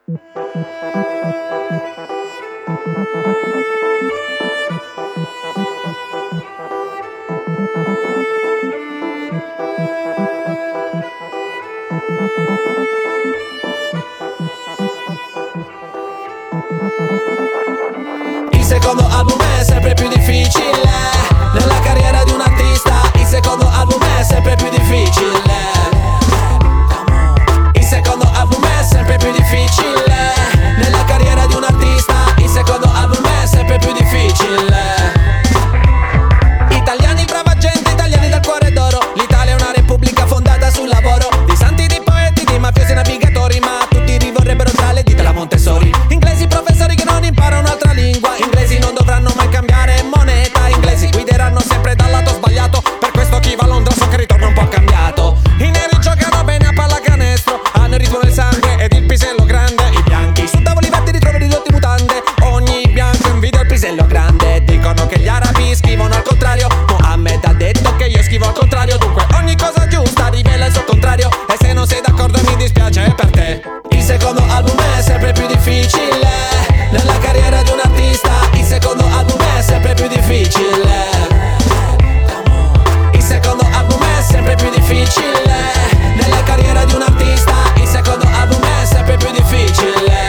Il secondo album è sempre più difficile nella carriera di un artista. Il secondo album è sempre più difficile. Il secondo album è sempre più difficile nella carriera di un artista. Il secondo album è sempre più difficile. Italiani, brava gente, italiani dal cuore d'oro. L'Italia è una repubblica fondata sul lavoro di santi, di poeti, di mafiosi e navigatori, ma tutti rivorrebbero tra le dita la Montessori. Inglesi, professori che non imparano un'altra lingua. Inglesi non dovranno mai cambiare moneta. Inglesi guideranno sempre dal lato sbagliato. Per questo chi va a Londra so che ritorna un po' cambiato. I neri giocano bene a pallacanestro, hanno il ritmo del sangue ed il pisello grande. I bianchi su tavoli verdi ritrovano ridotti mutande. Ogni bianco invidia il pisello grande. Dicono che gli arabi scrivono al contrario. Mohammed ha detto che io scrivo al contrario. Dunque ogni cosa giusta rivela il suo contrario. E se non sei d'accordo mi dispiace per te. Il secondo album è sempre più difficile nella carriera di un artista. Il secondo album è sempre più difficile. Il secondo album è sempre più difficile nella carriera di un artista. Il secondo album è sempre più difficile.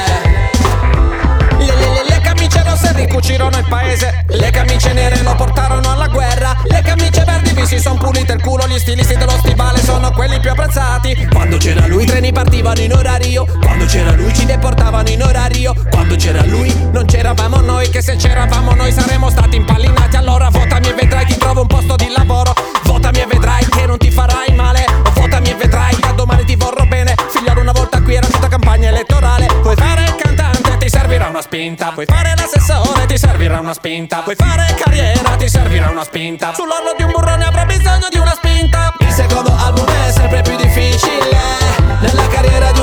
Le camicie rosse ricucirono il paese. Le camicie nere lo portarono alla guerra. Le camicie verdi vi si son pulite il culo. Gli stilisti dello stivale sono quelli più apprezzati. Quando c'era lui i treni partivano in orario. Quando c'era lui ci deportavano in orario. Quando c'era lui non c'eravamo noi. Che se c'eravamo noi saremmo stati impallinati. Allora votami e vedrai ti trovo un posto di lavoro. Votami e vedrai che non ti farai male. O votami e vedrai da domani ti vorrò bene. Figliolo, una volta qui era tutta campagna elettorale. Puoi fare il cantante, ti servirà una spinta. Puoi fare l'assessore, ti servirà una spinta. Puoi fare carriera, ti servirà una spinta. Sull'orlo di un burrone avrò bisogno di una spinta. Il secondo album è sempre più difficile nella carriera di